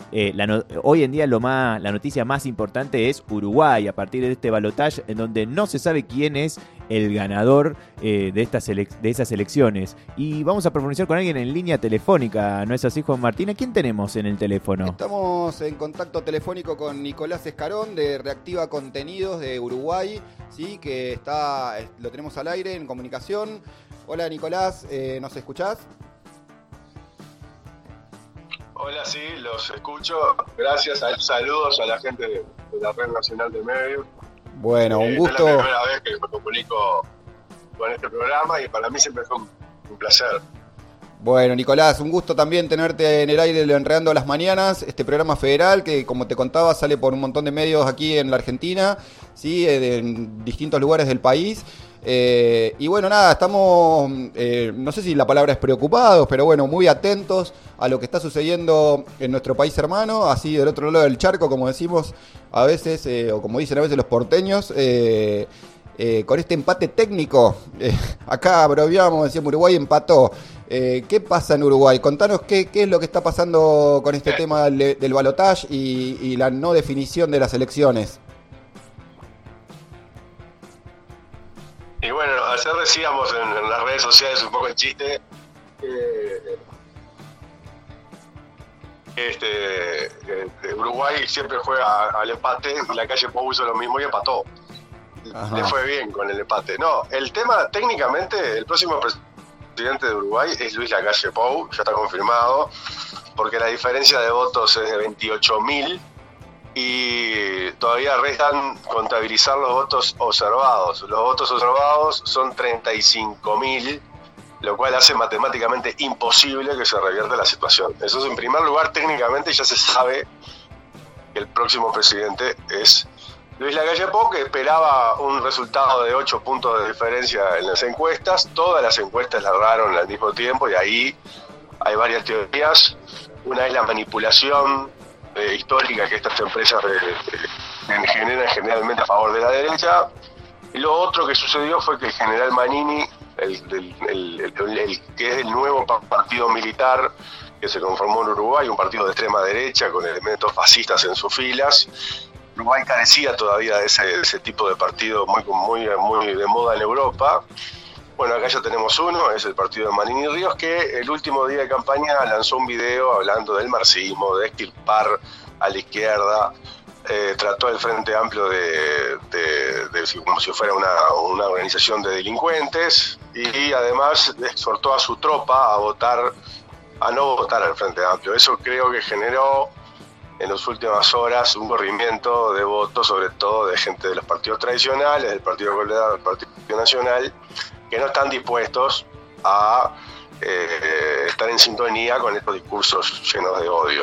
hoy en día la noticia más importante es Uruguay, a partir de este balotaje en donde no se sabe quién es el ganador de esas elecciones. Y vamos a profundizar con alguien en línea telefónica, ¿no es así, Juan Martín? ¿A quién tenemos en el teléfono? Estamos en contacto telefónico con Nicolás Escarón de Reactiva Contenidos de Uruguay, ¿sí? Que lo tenemos al aire en comunicación. Hola Nicolás, ¿nos escuchás? Hola, sí, los escucho. Gracias, saludos a la gente de la Red Nacional de Medios. Bueno, un gusto. Es la primera vez que me comunico con este programa y para mí siempre fue un placer. Bueno, Nicolás, un gusto también tenerte en el aire de Enredando las Mañanas, este programa federal que, como te contaba, sale por un montón de medios aquí en la Argentina, ¿sí? En distintos lugares del país. Y bueno, nada, estamos, no sé si la palabra es preocupados, pero bueno, muy atentos a lo que está sucediendo en nuestro país hermano, así del otro lado del charco, como decimos a veces, o como dicen a veces los porteños, con este empate técnico. Acá bromeamos, decíamos, Uruguay empató. ¿Qué pasa en Uruguay? Contanos qué es lo que está pasando con este tema del balotaje y la no definición de las elecciones. Y bueno, ayer decíamos en las redes sociales un poco el chiste Uruguay siempre juega al empate y la calle Pou hizo lo mismo y empató. Ajá. Le fue bien con el empate. No, el tema técnicamente, el próximo presidente de Uruguay es Luis Lacalle Pou, ya está confirmado, porque la diferencia de votos es de 28.000 y todavía restan contabilizar los votos observados. Los votos observados son 35.000, lo cual hace matemáticamente imposible que se revierta la situación. Eso es, en primer lugar, técnicamente ya se sabe que el próximo presidente es Luis Lacalle Pou, que esperaba un resultado de 8 puntos de diferencia en las encuestas. Todas las encuestas largaron al mismo tiempo y ahí hay varias teorías. Una es la manipulación histórica que estas empresas generan generalmente a favor de la derecha. Y lo otro que sucedió fue que el general Manini, que es el nuevo partido militar que se conformó en Uruguay, un partido de extrema derecha con elementos fascistas en sus filas. Uruguay carecía todavía de ese tipo de partido muy de moda en Europa. Bueno, acá ya tenemos uno, es el partido de Manini Ríos, que el último día de campaña lanzó un video hablando del marxismo, de extirpar a la izquierda. Trató el Frente Amplio de como si fuera una organización de delincuentes, y además exhortó a su tropa a no votar al Frente Amplio. Eso creo que generó en las últimas horas un corrimiento de votos, sobre todo de gente de los partidos tradicionales, del Partido Colorado, del Partido Nacional, que no están dispuestos a estar en sintonía con estos discursos llenos de odio,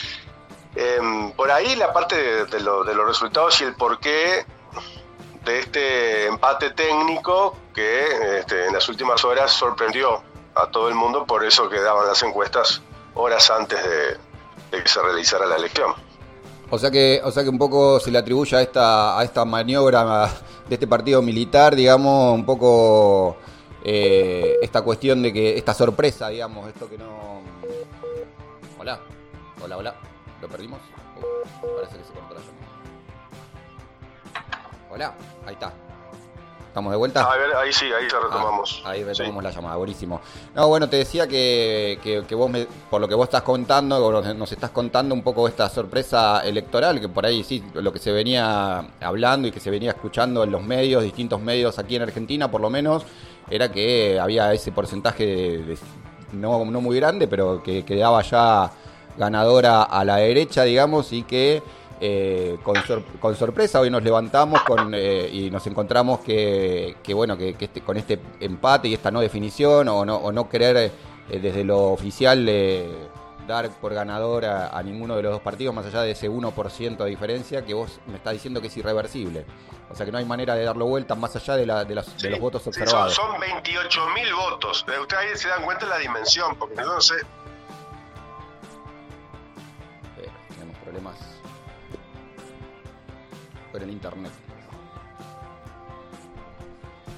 ¿no? Por ahí la parte de los resultados y el porqué de este empate técnico que en las últimas horas sorprendió a todo el mundo, por eso que daban las encuestas horas antes de que se realizara la elección. O sea que un poco se le atribuye a esta maniobra de este partido militar, digamos, un poco esta cuestión de que esta sorpresa, digamos, esto que no... Hola, ¿lo perdimos? Parece que se cortó la llamada. Hola, ahí está. ¿Estamos de vuelta? A ver, ahí sí, ahí ya retomamos. Ahí retomamos la llamada, buenísimo. No, bueno, te decía que vos, por lo que vos estás contando, o nos estás contando un poco esta sorpresa electoral, que por ahí sí, lo que se venía hablando y que se venía escuchando en los medios, distintos medios aquí en Argentina por lo menos, era que había ese porcentaje no muy grande, pero que quedaba ya ganadora a la derecha, digamos, y que con sorpresa hoy nos levantamos y nos encontramos que con este empate y esta no definición o no querer desde lo oficial dar por ganador a ninguno de los dos partidos, más allá de ese 1% de diferencia que vos me estás diciendo que es irreversible. O sea que no hay manera de darlo vuelta más allá de los votos observados. Sí, son 28.000 votos. Ustedes ahí se dan cuenta de la dimensión, porque yo no sé. Tenemos problemas con el internet.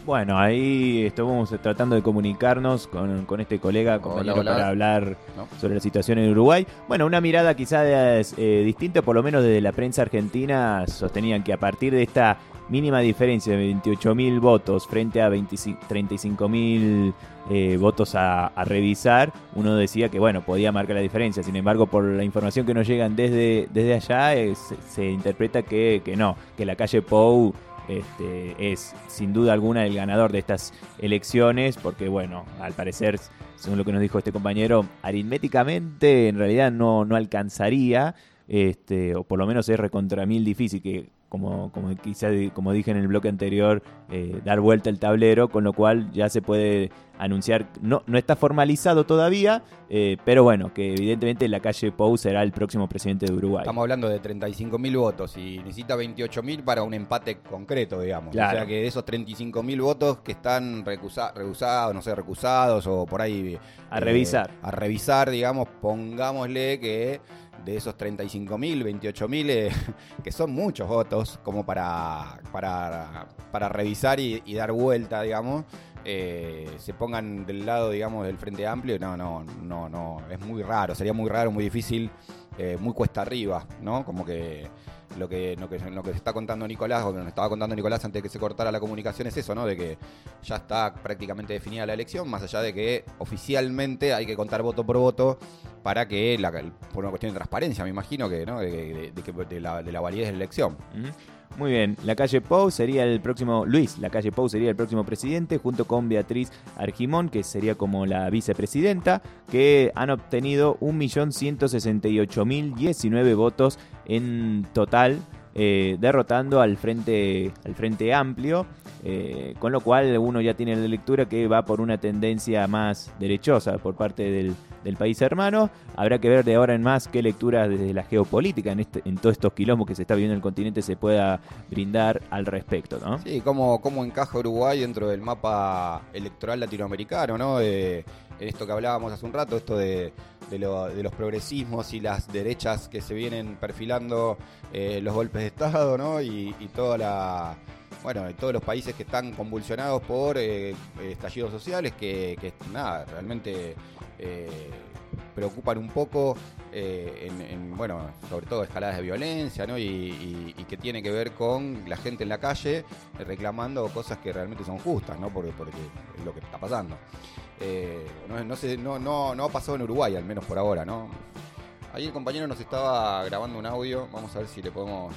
Bueno, ahí estamos tratando de comunicarnos con este compañero, Hola. para hablar ¿No? sobre la situación en Uruguay. Bueno, una mirada quizás distinta, por lo menos desde la prensa argentina, sostenían que a partir de esta mínima diferencia de 28.000 votos frente a 35.000 votos a revisar, uno decía que bueno, podía marcar la diferencia. Sin embargo, por la información que nos llegan desde allá, se interpreta que no, que la calle Pou es sin duda alguna el ganador de estas elecciones, porque bueno, al parecer, según lo que nos dijo este compañero, aritméticamente en realidad no alcanzaría, o por lo menos es recontra mil difícil que, como dije en el bloque anterior, dar vuelta el tablero, con lo cual ya se puede anunciar, no está formalizado todavía, pero bueno, que evidentemente la calle Pou será el próximo presidente de Uruguay. Estamos hablando de 35.000 votos y necesita 28.000 para un empate concreto, digamos. Claro. O sea que de esos 35.000 votos que están recusados o por ahí... A revisar, digamos, pongámosle que de esos 35.000, 28.000, que son muchos votos como para revisar y dar vuelta, digamos, se pongan del lado, digamos, del Frente Amplio. No, es muy raro, sería muy raro, muy difícil, muy cuesta arriba, ¿no? Como que lo que se está contando Nicolás, o que nos estaba contando Nicolás antes de que se cortara la comunicación, es eso, ¿no? De que ya está prácticamente definida la elección, más allá de que oficialmente hay que contar voto por voto para que, por una cuestión de transparencia, me imagino que, ¿no? De la validez de la elección. Muy bien, la calle Pou sería el próximo, la calle Pou sería el próximo presidente, junto con Beatriz Argimón, que sería como la vicepresidenta, que han obtenido 1.168.019 votos en total, derrotando al Frente Amplio, con lo cual uno ya tiene la lectura que va por una tendencia más derechosa por parte del país hermano. Habrá que ver de ahora en más qué lecturas desde la geopolítica en todos estos quilombos que se está viviendo en el continente se pueda brindar al respecto, ¿no? Sí, cómo encaja Uruguay dentro del mapa electoral latinoamericano, ¿no? En esto que hablábamos hace un rato, esto de los progresismos y las derechas que se vienen perfilando, los golpes de Estado, ¿no? Y todos los países que están convulsionados por estallidos sociales que nada, realmente preocupan un poco, sobre todo escaladas de violencia, ¿no? Y que tiene que ver con la gente en la calle reclamando cosas que realmente son justas, ¿no? Porque es lo que está pasando. No ha pasado en Uruguay, al menos por ahora, ¿no? Ahí el compañero nos estaba grabando un audio, vamos a ver si le podemos...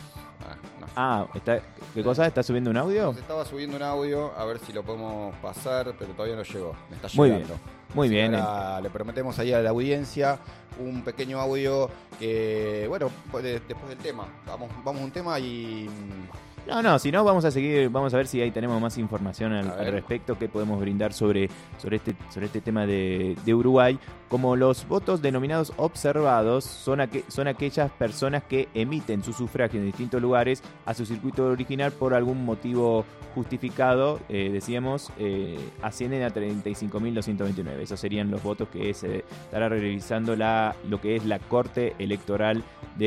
¿Qué cosa? ¿Está subiendo un audio? Nos estaba subiendo un audio, a ver si lo podemos pasar, pero todavía no llegó. Me está Muy llegando. Muy bien. Ahora le prometemos ahí a la audiencia un pequeño audio que, bueno, después del tema. Vamos a un tema y... No, si no vamos a seguir, vamos a ver si ahí tenemos más información al respecto que podemos brindar sobre este tema de Uruguay. Como los votos denominados observados son aquellas personas que emiten su sufragio en distintos lugares a su circuito original por algún motivo justificado, decíamos, ascienden a 35.229. Esos serían los votos que se estará revisando lo que es la Corte Electoral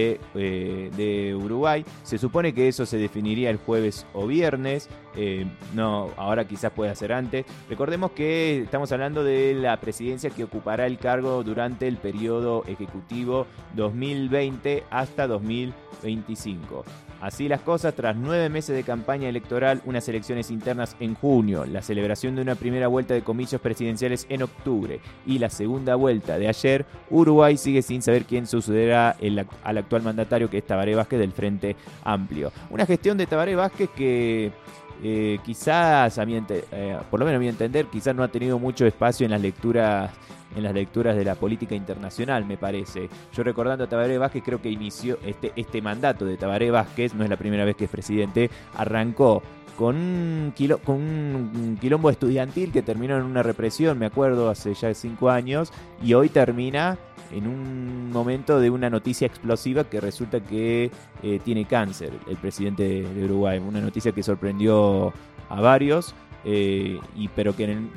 de Uruguay. Se supone que eso se definiría el jueves o viernes, ahora quizás pueda ser antes. Recordemos que estamos hablando de la presidencia que ocupará el cargo durante el periodo ejecutivo 2020 hasta 2025. Así las cosas, tras 9 meses de campaña electoral, unas elecciones internas en junio, la celebración de una primera vuelta de comicios presidenciales en octubre y la segunda vuelta de ayer, Uruguay sigue sin saber quién sucederá al actual mandatario, que es Tabaré Vázquez del Frente Amplio. Una gestión de Tabaré Vázquez que quizás, por lo menos a mi entender, quizás no ha tenido mucho espacio en las lecturas de la política internacional, me parece. Yo, recordando a Tabaré Vázquez, creo que inició este mandato de Tabaré Vázquez, no es la primera vez que es presidente, arrancó con un quilombo estudiantil que terminó en una represión, me acuerdo, hace ya 5 años, y hoy termina en un momento de una noticia explosiva que resulta que tiene cáncer el presidente de Uruguay. Una noticia que sorprendió a varios, pero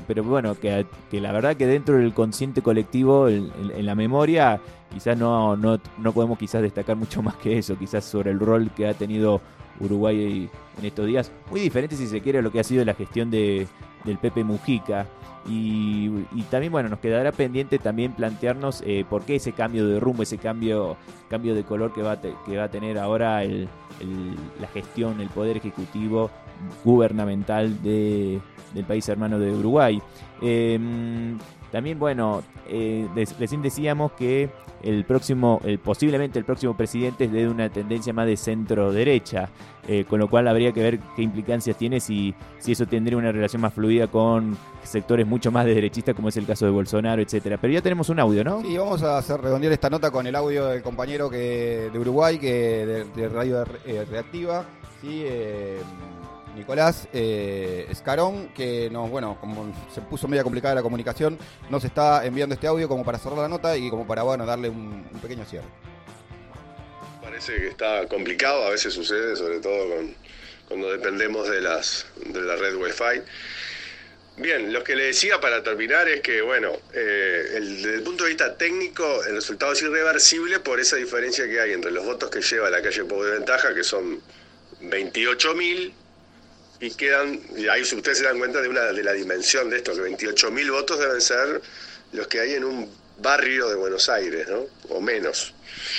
la verdad que dentro del consciente colectivo, en la memoria, quizás no podemos quizás destacar mucho más que eso, quizás sobre el rol que ha tenido Uruguay en estos días. Muy diferente, si se quiere, a lo que ha sido la gestión del Pepe Mujica. Y también, bueno, nos quedará pendiente también plantearnos por qué ese cambio de rumbo, ese cambio de color que va a tener ahora la gestión, el poder ejecutivo gubernamental del país hermano de Uruguay. También, bueno, recién decíamos que posiblemente el próximo presidente es de una tendencia más de centro-derecha, con lo cual habría que ver qué implicancias tiene, si eso tendría una relación más fluida con sectores mucho más de derechistas, como es el caso de Bolsonaro, etcétera. Pero ya tenemos un audio, ¿no? Sí, vamos a hacer redondear esta nota con el audio del compañero de Uruguay, de Radio Reactiva, ¿sí? Nicolás Escarón, que como se puso media complicada la comunicación, nos está enviando este audio como para cerrar la nota y como para darle un pequeño cierre. Parece que está complicado, a veces sucede, sobre todo cuando dependemos de la red Wi-Fi. Bien, lo que le decía para terminar es que, desde el punto de vista técnico, el resultado es irreversible por esa diferencia que hay entre los votos que lleva la calle Pou de ventaja, que son 28.000, y ahí ustedes se dan cuenta de la dimensión de esto, que 28.000 votos deben ser los que hay en un barrio de Buenos Aires, ¿no? O menos.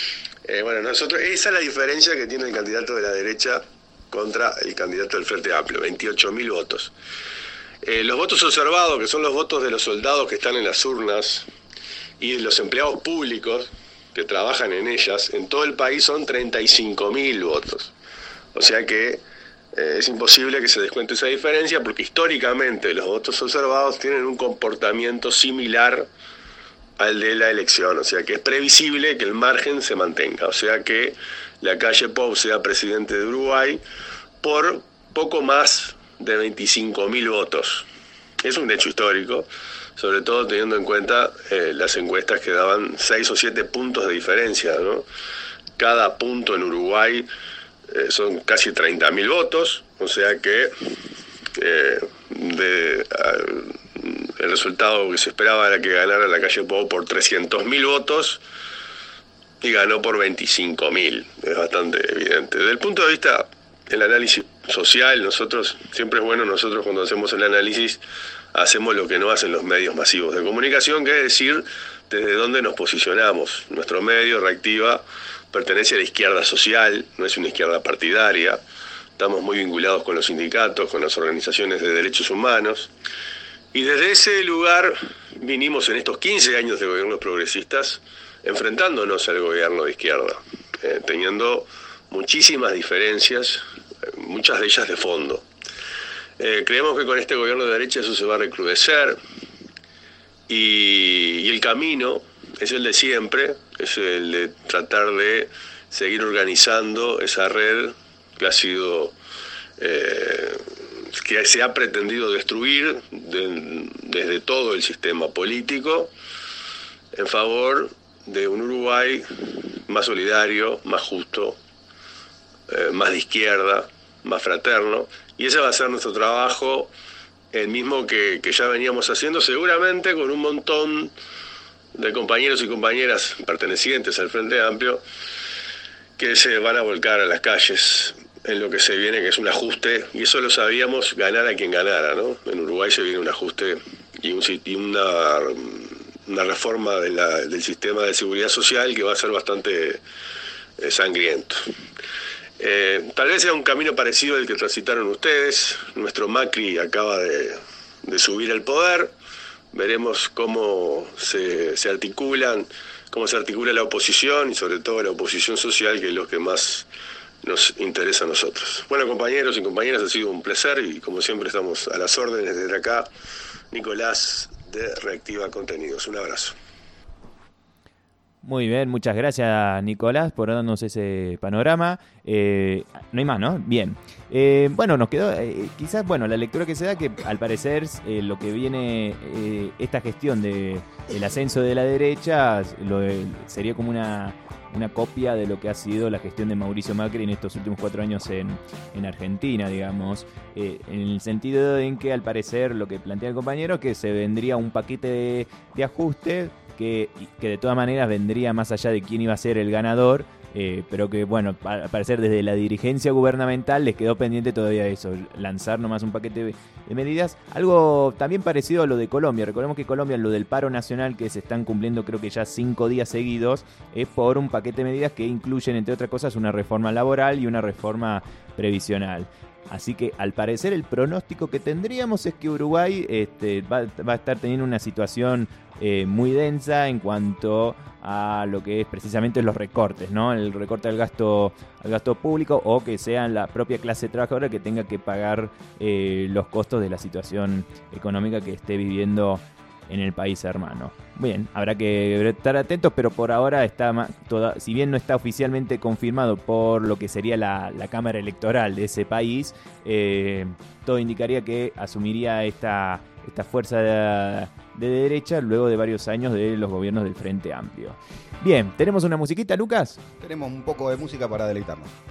Esa es la diferencia que tiene el candidato de la derecha contra el candidato del Frente Amplio, 28.000 votos. Los votos observados, que son los votos de los soldados que están en las urnas y de los empleados públicos que trabajan en ellas, en todo el país son 35.000 votos. O sea que es imposible que se descuente esa diferencia, porque históricamente los votos observados tienen un comportamiento similar al de la elección, o sea que es previsible que el margen se mantenga, o sea que la calle Pou sea presidente de Uruguay por poco más de 25.000 votos. Es un hecho histórico, sobre todo teniendo en cuenta las encuestas que daban 6 o 7 puntos de diferencia, ¿no? Cada punto en Uruguay son casi 30.000 votos, o sea que el resultado que se esperaba era que ganara la calle Pou por 300.000 votos y ganó por 25.000. Es bastante evidente. Desde el punto de vista del análisis social, siempre es bueno, nosotros cuando hacemos el análisis hacemos lo que no hacen los medios masivos de comunicación, que es decir, desde dónde nos posicionamos. Nuestro medio, Reactiva, pertenece a la izquierda social, no es una izquierda partidaria. Estamos muy vinculados con los sindicatos, con las organizaciones de derechos humanos. Y desde ese lugar vinimos en estos 15 años de gobiernos progresistas enfrentándonos al gobierno de izquierda, teniendo muchísimas diferencias, muchas de ellas de fondo. Creemos que con este gobierno de derecha eso se va a recrudecer y el camino es el de siempre, es el de tratar de seguir organizando esa red que ha sido, que se ha pretendido destruir desde todo el sistema político en favor de un Uruguay más solidario, más justo, más de izquierda, más fraterno, y ese va a ser nuestro trabajo, el mismo que ya veníamos haciendo, seguramente con un montón de compañeros y compañeras pertenecientes al Frente Amplio que se van a volcar a las calles en lo que se viene, que es un ajuste, y eso lo sabíamos, ganar a quien ganara, ¿no? En Uruguay se viene un ajuste y una reforma del sistema de seguridad social que va a ser bastante sangriento. Tal vez sea un camino parecido al que transitaron ustedes. Nuestro Macri acaba de subir al poder. Veremos cómo se articula la oposición y sobre todo la oposición social, que es lo que más nos interesa a nosotros. Bueno, compañeros y compañeras, ha sido un placer y como siempre estamos a las órdenes desde acá. Nicolás de Reactiva Contenidos. Un abrazo. Muy bien, muchas gracias Nicolás por darnos ese panorama. No hay más, ¿no? Bien. Nos quedó quizás, la lectura que se da, que al parecer lo que viene, esta gestión del ascenso de la derecha, sería como una copia de lo que ha sido la gestión de Mauricio Macri en estos últimos 4 años en Argentina, digamos, en el sentido en que al parecer lo que plantea el compañero, que se vendría un paquete de ajuste que de todas maneras vendría más allá de quién iba a ser el ganador, pero que, bueno, al parecer desde la dirigencia gubernamental les quedó pendiente todavía eso, lanzar nomás un paquete de medidas. Algo también parecido a lo de Colombia. Recordemos que Colombia, lo del paro nacional, que se están cumpliendo creo que ya 5 días seguidos, es por un paquete de medidas que incluyen, entre otras cosas, una reforma laboral y una reforma previsional. Así que al parecer el pronóstico que tendríamos es que Uruguay va a estar teniendo una situación muy densa en cuanto a lo que es precisamente los recortes, ¿no? El recorte al gasto público, o que sea la propia clase trabajadora que tenga que pagar los costos de la situación económica que esté viviendo en el país hermano. Bien, habrá que estar atentos, pero por ahora si bien no está oficialmente confirmado por lo que sería la Cámara Electoral de ese país, todo indicaría que asumiría esta fuerza de derecha luego de varios años de los gobiernos del Frente Amplio. Bien, ¿tenemos una musiquita, Lucas? Tenemos un poco de música para deleitarnos.